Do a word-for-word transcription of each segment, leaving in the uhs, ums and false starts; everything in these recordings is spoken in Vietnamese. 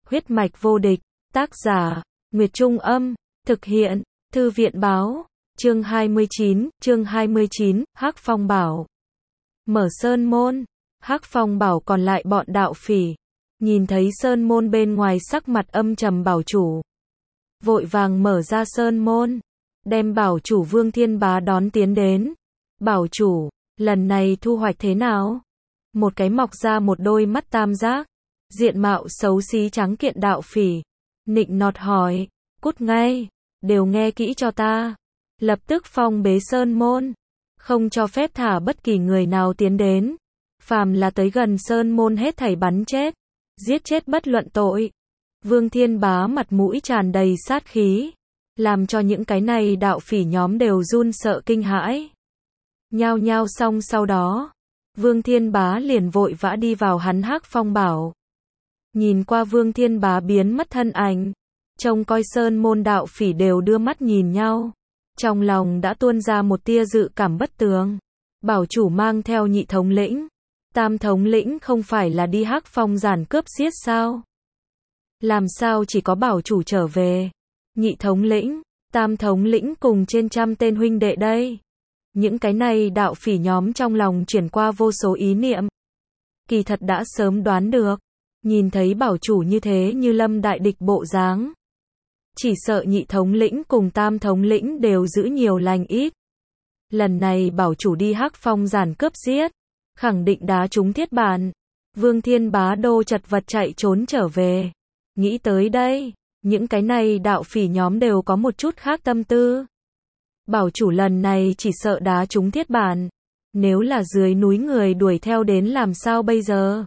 Huyết mạch vô địch, tác giả, Nguyệt Trung Âm, thực hiện, Thư viện Báo, chương hai mươi chín, chương hai mươi chín, Hắc Phong Bảo. Mở sơn môn, Hắc Phong Bảo còn lại bọn đạo phỉ, nhìn thấy sơn môn bên ngoài sắc mặt âm trầm bảo chủ. Vội vàng mở ra sơn môn, đem bảo chủ Vương Thiên Bá đón tiến đến. Bảo chủ, lần này thu hoạch thế nào? Một cái mọc ra một đôi mắt tam giác, diện mạo xấu xí trắng kiện đạo phỉ, nịnh nọt hỏi, cút ngay, đều nghe kỹ cho ta. Lập tức phong bế sơn môn, không cho phép thả bất kỳ người nào tiến đến. Phàm là tới gần sơn môn hết thảy bắn chết, giết chết bất luận tội. Vương Thiên Bá mặt mũi tràn đầy sát khí, làm cho những cái này đạo phỉ nhóm đều run sợ kinh hãi. Nhao nhao xong sau đó, Vương Thiên Bá liền vội vã đi vào hắn Hắc Phong Bảo. Nhìn qua Vương Thiên Bá biến mất thân ảnh, trông coi sơn môn đạo phỉ đều đưa mắt nhìn nhau. Trong lòng đã tuôn ra một tia dự cảm bất tường. Bảo chủ mang theo nhị thống lĩnh, tam thống lĩnh không phải là đi Hắc Phong giản cướp giết sao? Làm sao chỉ có bảo chủ trở về? Nhị thống lĩnh, tam thống lĩnh cùng trên trăm tên huynh đệ đây. Những cái này đạo phỉ nhóm trong lòng chuyển qua vô số ý niệm. Kỳ thật đã sớm đoán được, nhìn thấy bảo chủ như thế như lâm đại địch bộ dáng. Chỉ sợ nhị thống lĩnh cùng tam thống lĩnh đều giữ nhiều lành ít. Lần này bảo chủ đi Hắc Phong giản cướp giết, khẳng định đá trúng thiết bản. Vương Thiên Bá đô chật vật chạy trốn trở về. Nghĩ tới đây, những cái này đạo phỉ nhóm đều có một chút khác tâm tư. Bảo chủ lần này chỉ sợ đá trúng thiết bản. Nếu là dưới núi người đuổi theo đến làm sao bây giờ?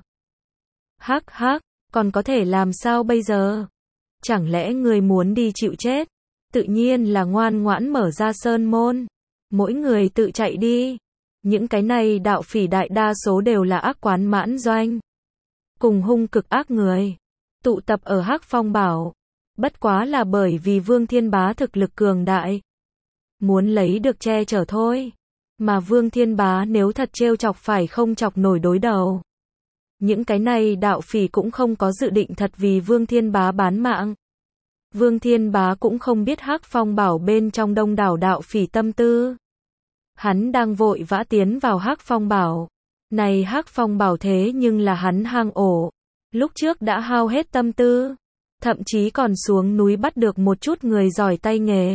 Hắc hắc, còn có thể làm sao bây giờ? Chẳng lẽ người muốn đi chịu chết? Tự nhiên là ngoan ngoãn mở ra sơn môn. Mỗi người tự chạy đi. Những cái này đạo phỉ đại đa số đều là ác quán mãn doanh. Cùng hung cực ác người. Tụ tập ở Hắc Phong Bảo. Bất quá là bởi vì Vương Thiên Bá thực lực cường đại. Muốn lấy được che chở thôi. Mà Vương Thiên Bá nếu thật trêu chọc phải không chọc nổi đối đầu. Những cái này đạo phỉ cũng không có dự định thật vì Vương Thiên Bá bán mạng. Vương Thiên Bá cũng không biết Hắc Phong Bảo bên trong đông đảo đạo phỉ tâm tư. Hắn đang vội vã tiến vào Hắc Phong Bảo. Này Hắc Phong Bảo thế nhưng là hắn hang ổ. Lúc trước đã hao hết tâm tư. Thậm chí còn xuống núi bắt được một chút người giỏi tay nghề.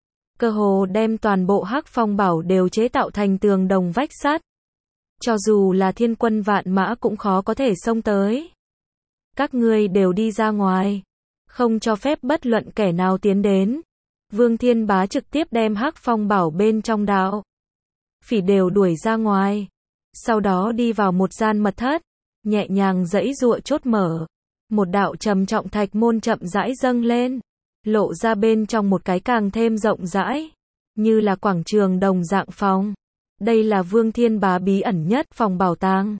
Cơ hồ đem toàn bộ Hắc Phong Bảo đều chế tạo thành tường đồng vách sắt. Cho dù là thiên quân vạn mã cũng khó có thể xông tới. Các ngươi đều đi ra ngoài. Không cho phép bất luận kẻ nào tiến đến. Vương Thiên Bá trực tiếp đem Hắc Phong Bảo bên trong đạo phỉ đều đuổi ra ngoài. Sau đó đi vào một gian mật thất. Nhẹ nhàng giãy giụa chốt mở. Một đạo trầm trọng thạch môn chậm rãi dâng lên. Lộ ra bên trong một cái càng thêm rộng rãi. Như là quảng trường đồng dạng phòng. Đây là Vương Thiên Bá bí ẩn nhất phòng bảo tàng.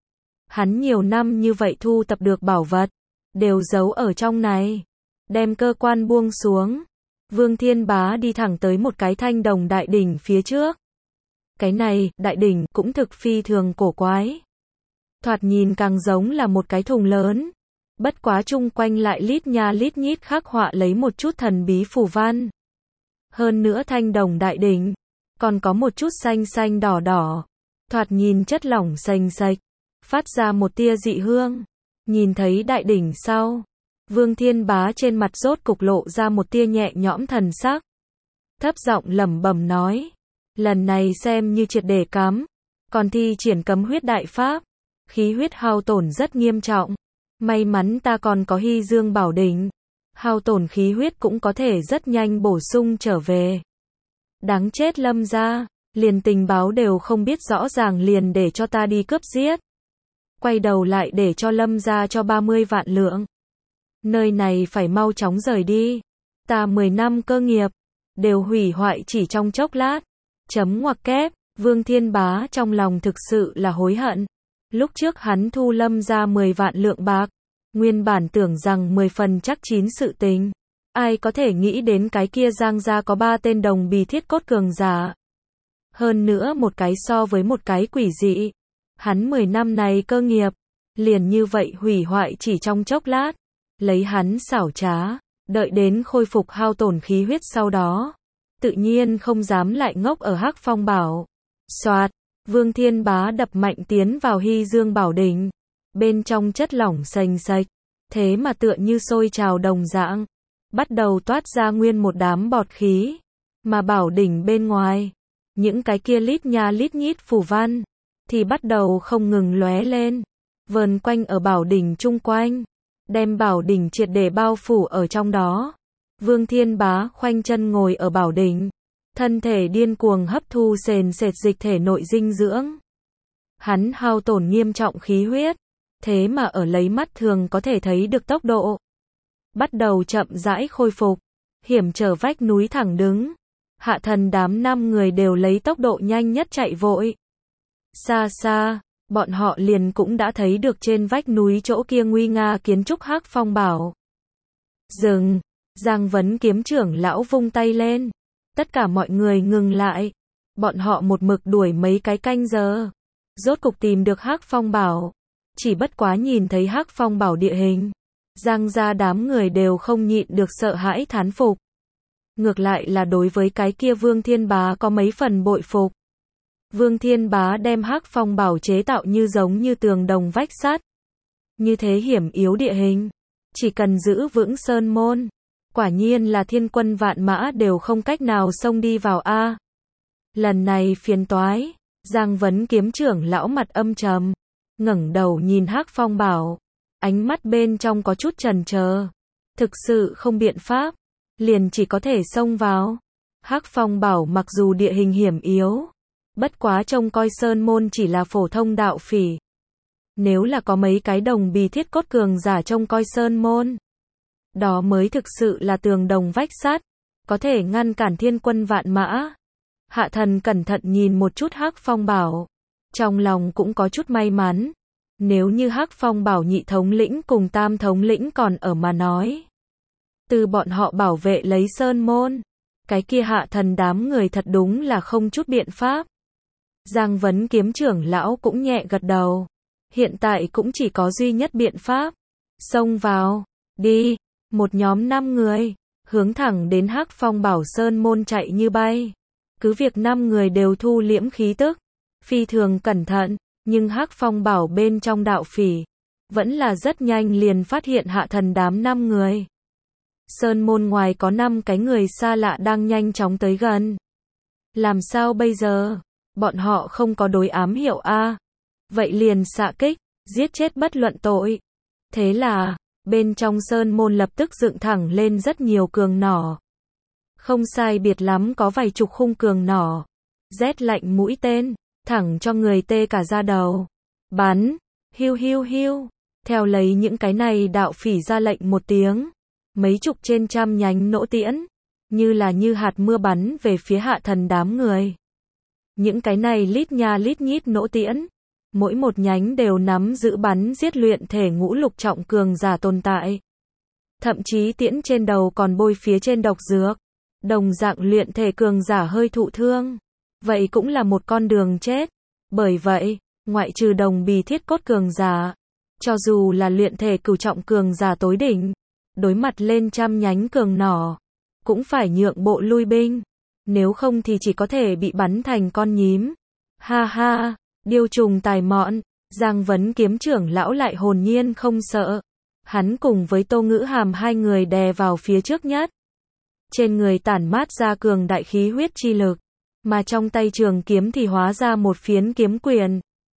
Hắn nhiều năm như vậy thu tập được bảo vật. Đều giấu ở trong này. Đem cơ quan buông xuống. Vương Thiên Bá đi thẳng tới một cái thanh đồng đại đỉnh phía trước. Cái này, đại đỉnh, cũng thực phi thường cổ quái. Thoạt nhìn càng giống là một cái thùng lớn. Bất quá chung quanh lại lít nha lít nhít khắc họa lấy một chút thần bí phù văn. Hơn nữa thanh đồng đại đỉnh, còn có một chút xanh xanh đỏ đỏ. Thoạt nhìn chất lỏng sành sạch, phát ra một tia dị hương. Nhìn thấy đại đỉnh sau, Vương Thiên Bá trên mặt rốt cục lộ ra một tia nhẹ nhõm thần sắc. Thấp giọng lẩm bẩm nói, lần này xem như triệt để cắm, còn thi triển cấm huyết đại pháp, khí huyết hao tổn rất nghiêm trọng. May mắn ta còn có Hy Dương Bảo Đỉnh, hao tổn khí huyết cũng có thể rất nhanh bổ sung trở về. Đáng chết Lâm gia, liền tình báo đều không biết rõ ràng liền để cho ta đi cướp giết. Quay đầu lại để cho Lâm gia cho ba mươi vạn lượng. Nơi này phải mau chóng rời đi. Ta mười năm cơ nghiệp, đều hủy hoại chỉ trong chốc lát. Chấm ngoặc kép, Vương Thiên Bá trong lòng thực sự là hối hận. Lúc trước hắn thu Lâm gia mười vạn lượng bạc. Nguyên bản tưởng rằng mười phần chắc chín sự tình. Ai có thể nghĩ đến cái kia Giang gia có ba tên đồng bì thiết cốt cường giả. Hơn nữa một cái so với một cái quỷ dị. Hắn mười năm này cơ nghiệp, liền như vậy hủy hoại chỉ trong chốc lát. lấy hắn xảo trá, đợi đến khôi phục hao tổn khí huyết sau đó, tự nhiên không dám lại ngốc ở Hắc Phong Bảo. Soạt, Vương Thiên Bá đập mạnh tiến vào Hy Dương Bảo Đỉnh, bên trong chất lỏng sành sạch, thế mà tựa như sôi trào đồng dạng, bắt đầu toát ra nguyên một đám bọt khí, mà bảo đỉnh bên ngoài, những cái kia lít nha lít nhít phù văn, thì bắt đầu không ngừng lóe lên, vờn quanh ở bảo đỉnh chung quanh, đem bảo đỉnh triệt để bao phủ ở trong đó. Vương Thiên Bá khoanh chân ngồi ở bảo đỉnh, thân thể điên cuồng hấp thu sền sệt dịch thể nội dinh dưỡng. Hắn hao tổn nghiêm trọng khí huyết, thế mà ở lấy mắt thường có thể thấy được tốc độ, bắt đầu chậm rãi khôi phục, hiểm trở vách núi thẳng đứng. Hạ thần đám năm người đều lấy tốc độ nhanh nhất chạy vội. Xa xa, bọn họ liền cũng đã thấy được trên vách núi chỗ kia nguy nga kiến trúc Hắc Phong Bảo. Dừng, Giang Vấn Kiếm trưởng lão vung tay lên. Tất cả mọi người ngừng lại. Bọn họ một mực đuổi mấy cái canh giờ. Rốt cục tìm được Hắc Phong Bảo. Chỉ bất quá nhìn thấy Hắc Phong Bảo địa hình. Giang gia đám người đều không nhịn được sợ hãi thán phục. Ngược lại là đối với cái kia Vương Thiên Bá có mấy phần bội phục. Vương Thiên Bá đem Hắc Phong Bảo chế tạo như giống như tường đồng vách sắt. Như thế hiểm yếu địa hình, chỉ cần giữ vững sơn môn, quả nhiên là thiên quân vạn mã đều không cách nào xông đi vào a. Lần này phiền toái, Giang Vấn Kiếm trưởng lão mặt âm trầm, ngẩng đầu nhìn Hắc Phong Bảo, ánh mắt bên trong có chút chần chờ, thực sự không biện pháp, liền chỉ có thể xông vào. Hắc Phong Bảo mặc dù địa hình hiểm yếu, bất quá trông coi sơn môn chỉ là phổ thông đạo phỉ. Nếu là có mấy cái đồng bì thiết cốt cường giả trông coi sơn môn, đó mới thực sự là tường đồng vách sắt, có thể ngăn cản thiên quân vạn mã. Hạ thần cẩn thận nhìn một chút Hắc Phong Bảo, trong lòng cũng có chút may mắn. Nếu như Hắc Phong Bảo nhị thống lĩnh cùng tam thống lĩnh còn ở mà nói, từ bọn họ bảo vệ lấy sơn môn, cái kia hạ thần đám người thật đúng là không chút biện pháp. Giang Vấn Kiếm trưởng lão cũng nhẹ gật đầu. Hiện tại cũng chỉ có duy nhất biện pháp. Xông vào, đi, một nhóm năm người, hướng thẳng đến Hắc Phong Bảo sơn môn chạy như bay. Cứ việc năm người đều thu liễm khí tức, phi thường cẩn thận, nhưng Hắc Phong Bảo bên trong đạo phỉ, vẫn là rất nhanh liền phát hiện hạ thần đám năm người. Sơn môn ngoài có năm cái người xa lạ đang nhanh chóng tới gần. Làm sao bây giờ? Bọn họ không có đối ám hiệu a. Vậy liền xạ kích, giết chết bất luận tội. Thế là, bên trong sơn môn lập tức dựng thẳng lên rất nhiều cường nỏ. Không sai biệt lắm có vài chục khung cường nỏ. Rét lạnh mũi tên, thẳng cho người tê cả da đầu. Bắn, hiu hiu hiu. Theo lấy những cái này đạo phỉ ra lệnh một tiếng. Mấy chục trên trăm nhánh nỗ tiễn, như là như hạt mưa bắn về phía hạ thần đám người. Những cái này lít nha lít nhít nỗ tiễn, mỗi một nhánh đều nắm giữ bắn giết luyện thể ngũ lục trọng cường giả tồn tại. Thậm chí tiễn trên đầu còn bôi phía trên độc dược, đồng dạng luyện thể cường giả hơi thụ thương. Vậy cũng là một con đường chết. Bởi vậy, ngoại trừ đồng bì thiết cốt cường giả, cho dù là luyện thể cửu trọng cường giả tối đỉnh, đối mặt lên trăm nhánh cường nỏ, cũng phải nhượng bộ lui binh, nếu không thì chỉ có thể bị bắn thành con nhím. Ha ha, điêu trùng tài mọn, Giang Vấn Kiếm trưởng lão lại hồn nhiên không sợ. Hắn cùng với Tô Ngữ Hàm hai người đè vào phía trước nhất. Trên người tản mát ra cường đại khí huyết chi lực, mà trong tay trường kiếm thì hóa ra một phiến kiếm quyền,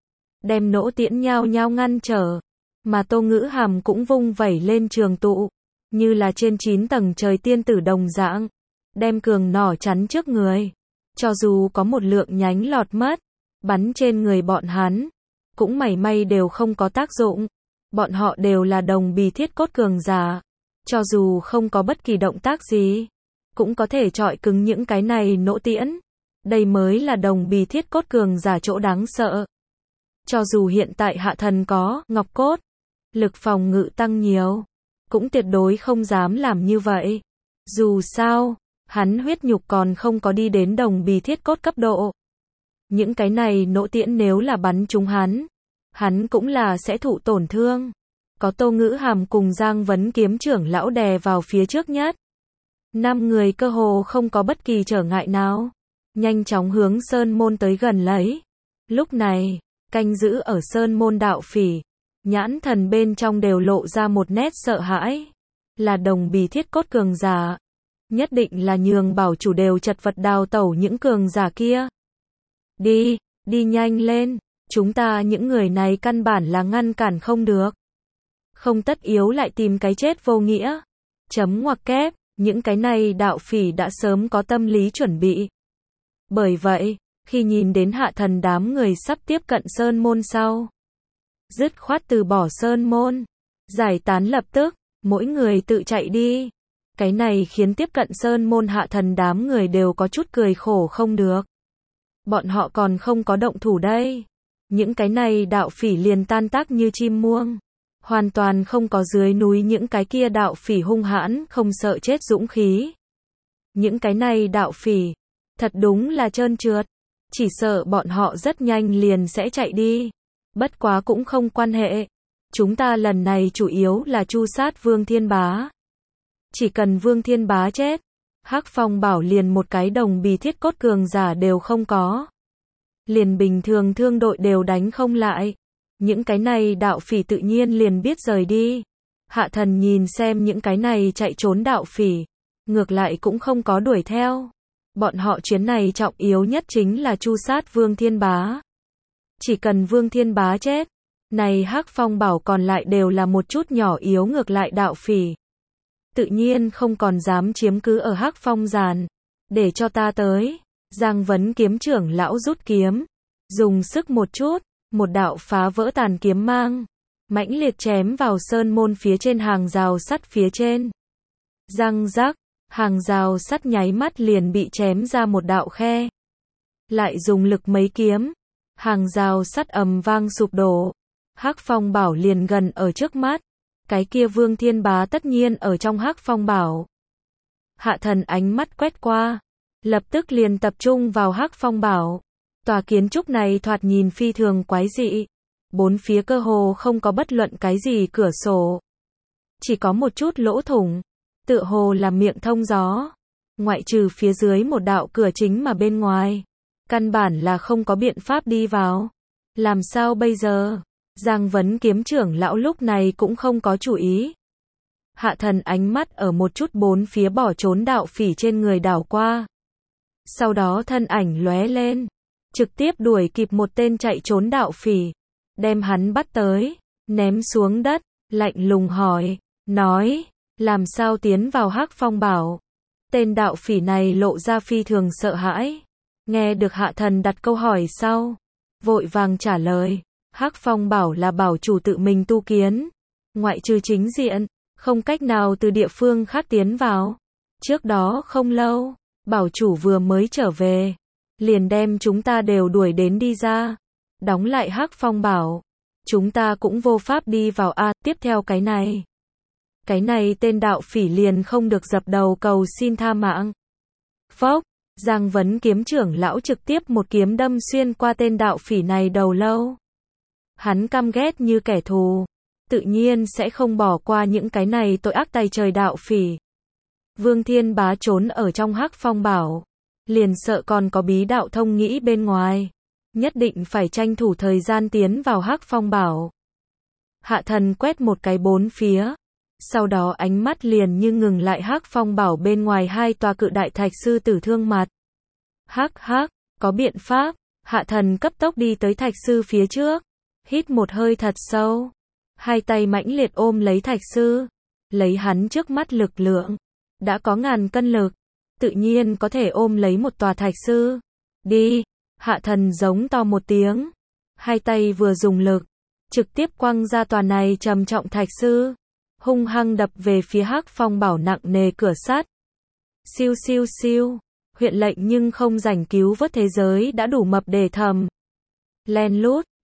đem nỗ tiễn nhao nhao ngăn trở, mà Tô Ngữ Hàm cũng vung vẩy lên trường tụ, như là trên chín tầng trời tiên tử đồng dạng, đem cường nỏ chắn trước người. Cho dù có một lượng nhánh lọt mất, bắn trên người bọn hắn, cũng mảy may đều không có tác dụng. Bọn họ đều là đồng bì thiết cốt cường giả, cho dù không có bất kỳ động tác gì, cũng có thể chọi cứng những cái này nỗ tiễn. Đây mới là đồng bì thiết cốt cường giả chỗ đáng sợ. Cho dù hiện tại hạ thần có ngọc cốt, lực phòng ngự tăng nhiều, cũng tuyệt đối không dám làm như vậy. Dù sao, hắn huyết nhục còn không có đi đến đồng bì thiết cốt cấp độ. Những cái này nỗ tiễn nếu là bắn trúng hắn, hắn cũng là sẽ thụ tổn thương. có Tô Ngữ Hàm cùng Giang Vấn Kiếm trưởng lão đè vào phía trước nhất. Năm người cơ hồ không có bất kỳ trở ngại nào, nhanh chóng hướng sơn môn tới gần lấy. Lúc này, canh giữ ở sơn môn đạo phỉ, nhãn thần bên trong đều lộ ra một nét sợ hãi. Là đồng bì thiết cốt cường giả, nhất định là nhường bảo chủ đều chật vật đào tẩu những cường giả kia. Đi, đi nhanh lên, chúng ta những người này căn bản là ngăn cản không được. Không tất yếu lại tìm cái chết vô nghĩa. Chấm ngoặc kép, những cái này đạo phỉ đã sớm có tâm lý chuẩn bị. Bởi vậy, khi nhìn đến Hạ Thần đám người sắp tiếp cận sơn môn sau, dứt khoát từ bỏ sơn môn, giải tán lập tức, mỗi người tự chạy đi. Cái này khiến tiếp cận sơn môn Hạ Thần đám người đều có chút cười khổ không được. Bọn họ còn không có động thủ đây. Những cái này đạo phỉ liền tan tác như chim muông. Hoàn toàn không có dưới núi những cái kia đạo phỉ hung hãn, không sợ chết dũng khí. Những cái này đạo phỉ, thật đúng là trơn trượt. Chỉ sợ bọn họ rất nhanh liền sẽ chạy đi. Bất quá cũng không quan hệ. Chúng ta lần này chủ yếu là tru sát Vương Thiên Bá. Chỉ cần Vương Thiên Bá chết, Hắc Phong Bảo liền một cái đồng bì thiết cốt cường giả đều không có. Liền bình thường thương đội đều đánh không lại. Những cái này đạo phỉ tự nhiên liền biết rời đi. Hạ Thần nhìn xem những cái này chạy trốn đạo phỉ, ngược lại cũng không có đuổi theo. Bọn họ chuyến này trọng yếu nhất chính là tru sát Vương Thiên Bá. Chỉ cần Vương Thiên Bá chết, này Hắc Phong Bảo còn lại đều là một chút nhỏ yếu ngược lại đạo phỉ. Tự nhiên không còn dám chiếm cứ ở Hắc Phong giàn. Để cho ta tới. Giang Vấn Kiếm trưởng lão rút kiếm, dùng sức một chút, một đạo phá vỡ tàn kiếm mang, mãnh liệt chém vào sơn môn phía trên hàng rào sắt phía trên. Răng rắc, hàng rào sắt nháy mắt liền bị chém ra một đạo khe. Lại dùng lực mấy kiếm, hàng rào sắt ầm vang sụp đổ. Hắc Phong Bảo liền gần ở trước mắt. Cái kia Vương Thiên Bá tất nhiên ở trong Hắc Phong Bảo. Hạ Thần ánh mắt quét qua, lập tức liền tập trung vào Hắc Phong Bảo. Tòa kiến trúc này thoạt nhìn phi thường quái dị. Bốn phía cơ hồ không có bất luận cái gì cửa sổ. Chỉ có một chút lỗ thủng. Tựa hồ là miệng thông gió. Ngoại trừ phía dưới một đạo cửa chính mà bên ngoài. Căn bản là không có biện pháp đi vào. Làm sao bây giờ? Giang Vấn Kiếm trưởng lão lúc này cũng không có chủ ý. Hạ Thần ánh mắt ở một chút bốn phía bỏ trốn đạo phỉ trên người đảo qua. Sau đó thân ảnh lóe lên, trực tiếp đuổi kịp một tên chạy trốn đạo phỉ, đem hắn bắt tới, ném xuống đất, lạnh lùng hỏi, nói, làm sao tiến vào Hắc Phong Bảo? Tên đạo phỉ này lộ ra phi thường sợ hãi, nghe được Hạ Thần đặt câu hỏi sau, vội vàng trả lời, Hắc Phong Bảo là bảo chủ tự mình tu kiến, ngoại trừ chính diện, không cách nào từ địa phương khác tiến vào. Trước đó không lâu, bảo chủ vừa mới trở về, liền đem chúng ta đều đuổi đến đi ra, đóng lại Hắc Phong Bảo. Chúng ta cũng vô pháp đi vào a, tiếp theo cái này. Cái này tên đạo phỉ liền không được dập đầu cầu xin tha mạng. Phốc, Giang Vấn Kiếm trưởng lão trực tiếp một kiếm đâm xuyên qua tên đạo phỉ này đầu lâu. Hắn căm ghét như kẻ thù, tự nhiên sẽ không bỏ qua những cái này tội ác tày trời đạo phỉ. Vương Thiên Bá trốn ở trong Hắc Phong Bảo, liền sợ còn có bí đạo thông nghĩ bên ngoài, nhất định phải tranh thủ thời gian tiến vào Hắc Phong Bảo. Hạ Thần quét một cái bốn phía, sau đó ánh mắt liền như ngừng lại Hắc Phong Bảo bên ngoài hai tòa cự đại thạch sư tử thương mặt. Hắc hắc, có biện pháp. Hạ Thần cấp tốc đi tới thạch sư phía trước, hít một hơi thật sâu, hai tay mãnh liệt ôm lấy thạch sư, lấy hắn trước mắt lực lượng, đã có ngàn cân lực, tự nhiên có thể ôm lấy một tòa thạch sư. Đi, Hạ Thần giống to một tiếng, hai tay vừa dùng lực, trực tiếp quăng ra tòa này trầm trọng thạch sư, hung hăng đập về phía Hắc Phong Bảo nặng nề cửa sắt. Siêu siêu siêu, huyện lệnh nhưng không rảnh cứu vớt thế giới đã đủ mập để thầm. Len lút,